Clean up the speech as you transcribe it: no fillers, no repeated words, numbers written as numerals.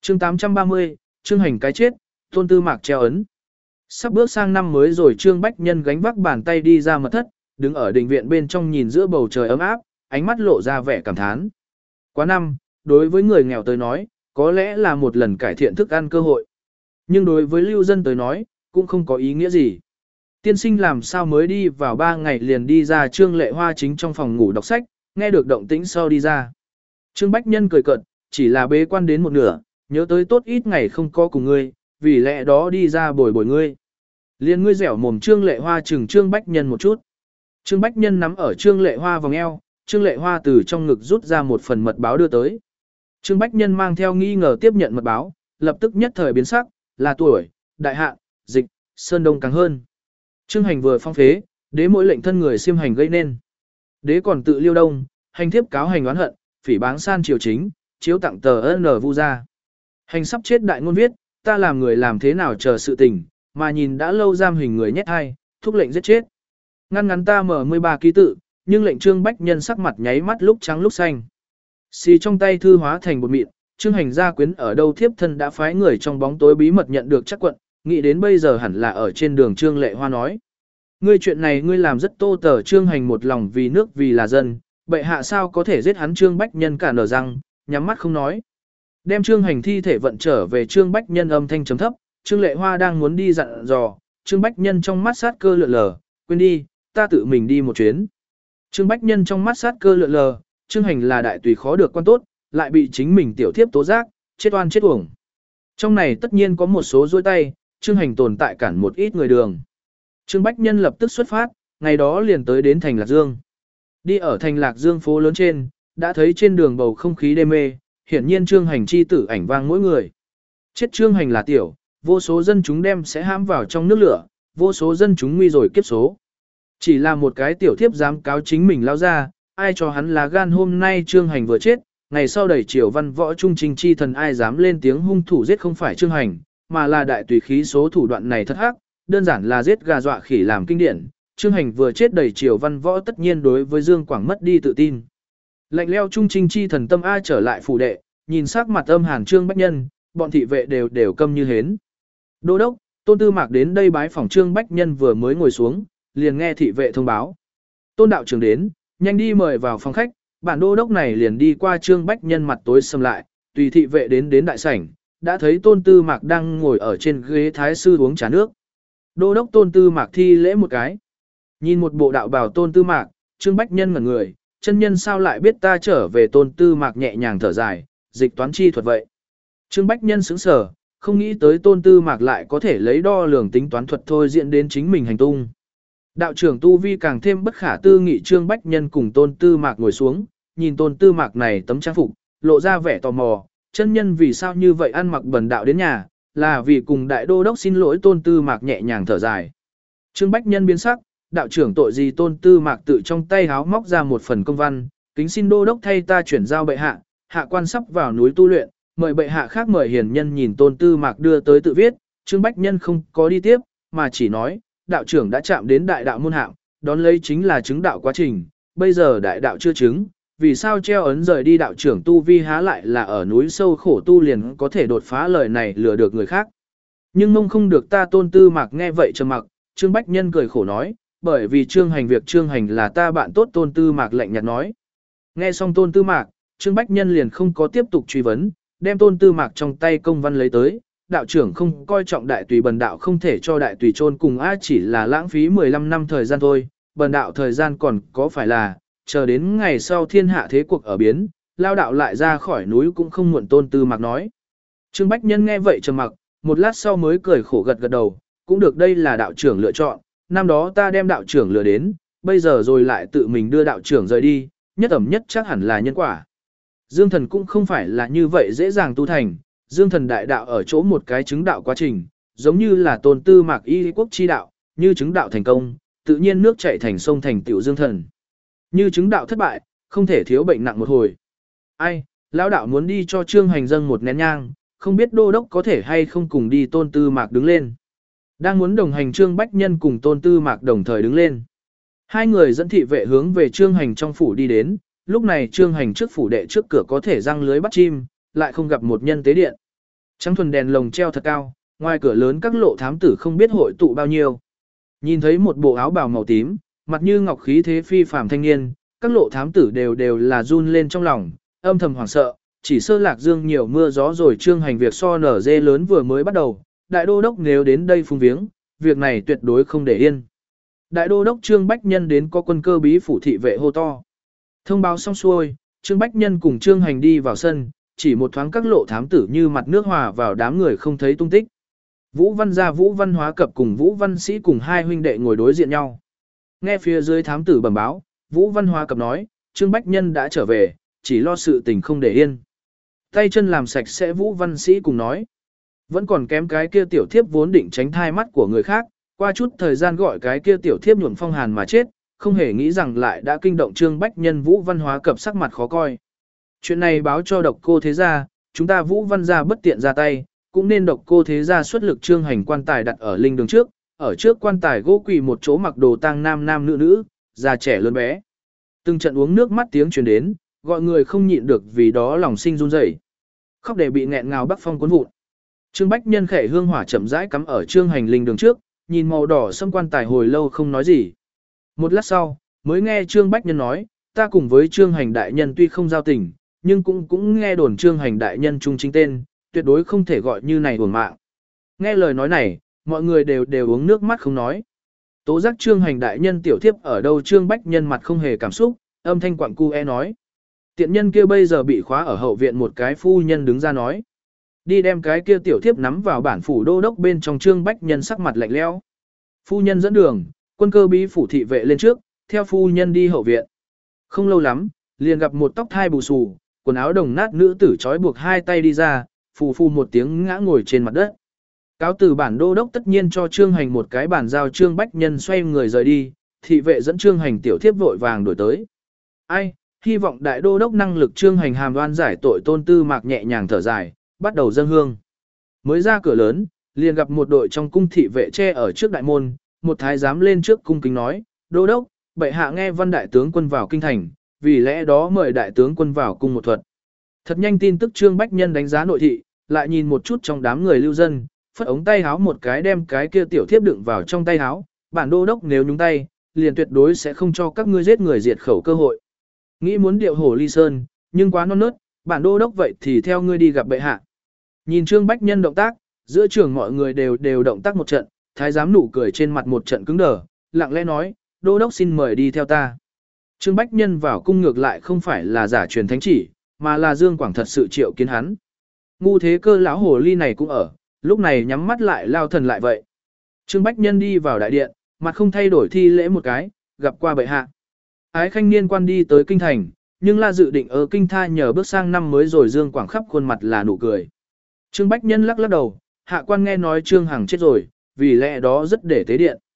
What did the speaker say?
Chương 830, Trương Hành cái chết, Tôn Tư Mạc treo ấn. Sắp bước sang năm mới rồi, Trương Bách Nhân gánh vác bàn tay đi ra mật thất, đứng ở đình viện bên trong nhìn giữa bầu trời ấm áp, ánh mắt lộ ra vẻ cảm thán. Quá năm, đối với người nghèo tới nói, có lẽ là một lần cải thiện thức ăn cơ hội. Nhưng đối với lưu dân tới nói, cũng không có ý nghĩa gì. Tiên sinh làm sao mới đi vào 3 ngày liền đi ra. Trương Lệ Hoa chính trong phòng ngủ đọc sách, nghe được động tĩnh sau đi ra. Trương Bách Nhân cười cợt, chỉ là bế quan đến một nửa, nhớ tới tốt ít ngày không có cùng ngươi, vì lẽ đó đi ra bồi bồi ngươi. Liên ngươi dẻo mồm. Trương Lệ Hoa chừng Trương Bách Nhân một chút. Trương Bách Nhân nắm ở Trương Lệ Hoa vòng eo, Trương Lệ Hoa từ trong ngực rút ra một phần mật báo đưa tới. Trương Bách Nhân mang theo nghi ngờ tiếp nhận mật báo, lập tức nhất thời biến sắc, là tuổi, đại hạ, dịch, sơn đông càng hơn. Trương Hành vừa phong phế, đế mỗi lệnh thân người xiêm hành gây nên. Đế còn tự liêu đông, hành thiếp cáo hành oán hận, phỉ báng san triều chính, chiếu tặng tờ N vu ra. Hành sắp chết đại ngôn viết, ta làm người làm thế nào chờ sự tình, mà nhìn đã lâu giam hình người nhét hai, thúc lệnh giết chết. Ngăn ngắn ta mở 13 ký tự, nhưng lệnh Trương Bách Nhân sắc mặt nháy mắt lúc trắng lúc xanh. Xì trong tay thư hóa thành bột mịn, Trương Hành gia quyến ở đâu thiếp thân đã phái người trong bóng tối bí mật nhận được chắc quận, nghĩ đến bây giờ hẳn là ở trên đường. Trương Lệ Hoa nói. Ngươi chuyện này ngươi làm rất tô tờ. Trương Hành một lòng vì nước vì là dân, bệ hạ sao có thể giết hắn. Trương Bách Nhân cả nở răng, nhắm mắt không nói. Đem Trương Hành thi thể vận trở về. Trương Bách Nhân âm thanh trầm thấp, Trương Lệ Hoa đang muốn đi dặn dò, Trương Bách Nhân trong mắt sát cơ lượn lờ, quên đi, ta tự mình đi một chuyến. Trương Bách Nhân trong mắt sát cơ lượn lờ, Trương Hành là đại tùy khó được quan tốt, lại bị chính mình tiểu thiếp tố giác, chết oan chết uổng. Trong này tất nhiên có một số dối tay, Trương Hành tồn tại cản một ít người đường. Trương Bách Nhân lập tức xuất phát, ngày đó liền tới đến thành Lạc Dương. Đi ở thành Lạc Dương phố lớn trên, đã thấy trên đường bầu không khí đê mê, hiển nhiên Trương Hành chi tử ảnh vang mỗi người. Chết Trương Hành là tiểu, vô số dân chúng đem sẽ hãm vào trong nước lửa, vô số dân chúng nguy rồi kiếp số. Chỉ là một cái tiểu thiếp dám cáo chính mình lao ra, ai cho hắn là gan. Hôm nay Trương Hành vừa chết, ngày sau đẩy triều văn võ trung trình chi thần ai dám lên tiếng hung thủ giết không phải Trương Hành, mà là đại tùy khí số thủ đoạn này thất ác, đơn giản là giết gà dọa khỉ làm kinh điển. Trương Hành vừa chết đẩy triều văn võ tất nhiên đối với Dương Quảng mất đi tự tin. Lạnh leo trung trình chi thần tâm ai trở lại phủ đệ, nhìn sắc mặt âm hàn Trương Bách Nhân, bọn thị vệ đều câm như hến. Đô đốc, Tôn Tư Mạc đến đây bái phỏng. Trương Bách Nhân vừa mới ngồi xuống, liền nghe thị vệ thông báo. Tôn đạo trưởng đến, nhanh đi mời vào phòng khách. Bản đô đốc này liền đi qua. Trương Bách Nhân mặt tối sầm lại, tùy thị vệ đến đại sảnh, đã thấy Tôn Tư Mạc đang ngồi ở trên ghế thái sư uống trà nước. Đô đốc. Tôn Tư Mạc thi lễ một cái. Nhìn một bộ đạo bào Tôn Tư Mạc, Trương Bách Nhân ngẩn người, chân nhân sao lại biết ta trở về. Tôn Tư Mạc nhẹ nhàng thở dài, dịch toán chi thuật vậy. Trương Bách Nhân sững sờ, không nghĩ tới Tôn Tư Mạc lại có thể lấy đo lường tính toán thuật thôi diễn đến chính mình hành tung. Đạo trưởng tu vi càng thêm bất khả tư nghị. Trương Bách Nhân cùng Tôn Tư Mạc ngồi xuống, nhìn Tôn Tư Mạc này tấm trang phục, lộ ra vẻ tò mò, chân nhân vì sao như vậy ăn mặc bẩn đạo đến nhà, là vì cùng đại đô đốc xin lỗi. Tôn Tư Mạc nhẹ nhàng thở dài. Trương Bách Nhân biến sắc, đạo trưởng tội gì. Tôn Tư Mạc tự trong tay háo móc ra một phần công văn, kính xin đô đốc thay ta chuyển giao bệ hạ, hạ quan sắp vào núi tu luyện, mời bệ hạ khác mời hiền nhân. Nhìn Tôn Tư Mạc đưa tới tự viết, Trương Bách Nhân không có đi tiếp, mà chỉ nói, đạo trưởng đã chạm đến đại đạo môn hạng, đón lấy chính là chứng đạo quá trình, bây giờ đại đạo chưa chứng, vì sao treo ấn rời đi. Đạo trưởng tu vi há lại là ở núi sâu khổ tu liền có thể đột phá. Lời này lừa được người khác, nhưng mong không được ta. Tôn Tư Mạc nghe vậy trầm mặc. Trương Bách Nhân cười khổ nói, bởi vì Trương Hành việc Trương Hành là ta bạn tốt. Tôn Tư Mạc lạnh nhạt nói. Nghe xong Tôn Tư Mạc, Trương Bách Nhân liền không có tiếp tục truy vấn, đem Tôn Tư Mạc trong tay công văn lấy tới. Đạo trưởng không coi trọng đại tùy bần đạo không thể cho đại tùy chôn cùng ai, chỉ là lãng phí 15 năm thời gian thôi. Bần đạo thời gian còn có phải là chờ đến ngày sau thiên hạ thế cuộc ở biến, lao đạo lại ra khỏi núi cũng không muộn. Tôn Tư Mạc nói. Trương Bách Nhân nghe vậy trầm mặc, một lát sau mới cười khổ gật gật đầu, cũng được, đây là đạo trưởng lựa chọn, năm đó ta đem đạo trưởng lừa đến, bây giờ rồi lại tự mình đưa đạo trưởng rời đi, nhất ẩm nhất chắc hẳn là nhân quả. Dương thần cũng không phải là như vậy dễ dàng tu thành, Dương thần đại đạo ở chỗ một cái chứng đạo quá trình, giống như là Tôn Tư Mạc y quốc chi đạo, như chứng đạo thành công, tự nhiên nước chảy thành sông thành tiểu Dương thần. Như chứng đạo thất bại, không thể thiếu bệnh nặng một hồi. Ai, lão đạo muốn đi cho Trương Hành dâng một nén nhang, không biết đô đốc có thể hay không cùng đi. Tôn Tư Mạc đứng lên. Đang muốn đồng hành Trương Bách Nhân cùng Tôn Tư Mạc đồng thời đứng lên. Hai người dẫn thị vệ hướng về Trương Hành trong phủ đi đến, lúc này Trương Hành trước phủ đệ trước cửa có thể răng lưới bắt chim, lại không gặp một nhân tế điện. Trắng thuần đèn lồng treo thật cao, ngoài cửa lớn các lộ thám tử không biết hội tụ bao nhiêu. Nhìn thấy một bộ áo bào màu tím, mặt như ngọc khí thế phi phàm thanh niên, các lộ thám tử đều là run lên trong lòng, âm thầm hoảng sợ, chỉ sơ lạc dương nhiều mưa gió rồi trương hành việc so nở dê lớn vừa mới bắt đầu, đại đô đốc nếu đến đây phung viếng, việc này tuyệt đối không để yên. Đại đô đốc Trương Bách Nhân đến có quân cơ bí phủ thị vệ hô to. Thông báo xong xuôi, Trương Bách Nhân cùng Trương Hành đi vào sân, chỉ một thoáng các lộ thám tử như mặt nước hòa vào đám người không thấy tung tích. Vũ Văn gia Vũ Văn Hóa Cập cùng Vũ Văn Sĩ cùng hai huynh đệ ngồi đối diện nhau. Nghe phía dưới thám tử bẩm báo, Vũ Văn Hóa Cập nói, Trương Bách Nhân đã trở về, chỉ lo sự tình không để yên. Tay chân làm sạch sẽ Vũ Văn Sĩ cùng nói. Vẫn còn kém cái kia tiểu thiếp vốn định tránh thai mắt của người khác, qua chút thời gian gọi cái kia tiểu thiếp nhuộm phong hàn mà chết, không hề nghĩ rằng lại đã kinh động Trương Bách Nhân Vũ Văn Hóa Cập sắc mặt khó coi. Chuyện này báo cho độc cô thế gia, chúng ta Vũ Văn gia bất tiện ra tay, cũng nên độc cô thế gia xuất lực Trương Hành quan tài đặt ở linh đường trước, ở trước quan tài gỗ quỳ một chỗ mặc đồ tang nam nam nữ nữ, già trẻ lớn bé. Từng trận uống nước mắt tiếng truyền đến, gọi người không nhịn được vì đó lòng sinh run rẩy. Khóc để bị nghẹn ngào bắc phong cuốn vụn. Trương Bách Nhân khẽ hương hỏa chậm rãi cắm ở Trương Hành linh đường trước, nhìn màu đỏ xâm quan tài hồi lâu không nói gì. Một lát sau, mới nghe Trương Bách Nhân nói, ta cùng với Trương Hành đại nhân tuy không giao tình, nhưng cũng nghe đồn Trương Hành đại nhân trung chính tên, tuyệt đối không thể gọi như này uổng mạng. Nghe lời nói này, mọi người đều uống nước mắt không nói. Tố giác Trương Hành đại nhân tiểu thiếp ở đâu Trương Bách Nhân mặt không hề cảm xúc, âm thanh quặng cu nói. Tiện nhân kia bây giờ bị khóa ở hậu viện một cái phu nhân đứng ra nói. Đi đem cái kia tiểu thiếp nắm vào bản phủ đô đốc bên trong Trương Bách Nhân sắc mặt lạnh lẽo. Phu nhân dẫn đường, quân cơ bí phủ thị vệ lên trước, theo phu nhân đi hậu viện. Không lâu lắm, liền gặp một tóc thai bù xù, quần áo đồng nát nữ tử trói buộc hai tay đi ra, phù phù một tiếng ngã ngồi trên mặt đất. Cáo từ bản đô đốc tất nhiên cho Trương Hành một cái bản giao Trương Bách Nhân xoay người rời đi, thị vệ dẫn Trương Hành tiểu thiếp vội vàng đổi tới. Ai, hy vọng đại đô đốc năng lực Trương Hành hàm đoan giải tội Tôn Tư Mạc nhẹ nhàng thở dài, bắt đầu dâng hương. Mới ra cửa lớn, liền gặp một đội trong cung thị vệ che ở trước đại môn, một thái giám lên trước cung kính nói, đô đốc, bệ hạ nghe văn đại tướng quân vào kinh thành, vì lẽ đó mời đại tướng quân vào cung một thuật. Thật nhanh tin tức Trương Bách Nhân đánh giá nội thị, lại nhìn một chút trong đám người lưu dân, phất ống tay háo một cái đem cái kia tiểu thiếp đựng vào trong tay háo, bản đô đốc nếu nhúng tay, liền tuyệt đối sẽ không cho các ngươi giết người diệt khẩu cơ hội. Nghĩ muốn điệu hổ ly sơn, nhưng quá non nớt, bản đô đốc vậy thì theo ngươi đi gặp bệ hạ. Nhìn Trương Bách Nhân động tác, giữa trường mọi người đều động tác một trận, thái giám nụ cười trên mặt một trận cứng đờ, lặng lẽ nói, đô đốc xin mời đi theo ta. Trương Bách Nhân vào cung ngược lại không phải là giả truyền thánh chỉ, mà là Dương Quảng thật sự triệu kiến hắn. Ngu thế cơ lão hồ ly này cũng ở, lúc này nhắm mắt lại lao thần lại vậy. Trương Bách Nhân đi vào đại điện, mặt không thay đổi thi lễ một cái, gặp qua bệ hạ. Ái khanh niên quan đi tới kinh thành, nhưng là dự định ở kinh tha nhờ bước sang năm mới rồi Dương Quảng khắp khuôn mặt là nụ cười. Trương Bách Nhân lắc lắc đầu, hạ quan nghe nói Trương Hằng chết rồi, vì lẽ đó rất để tế điện.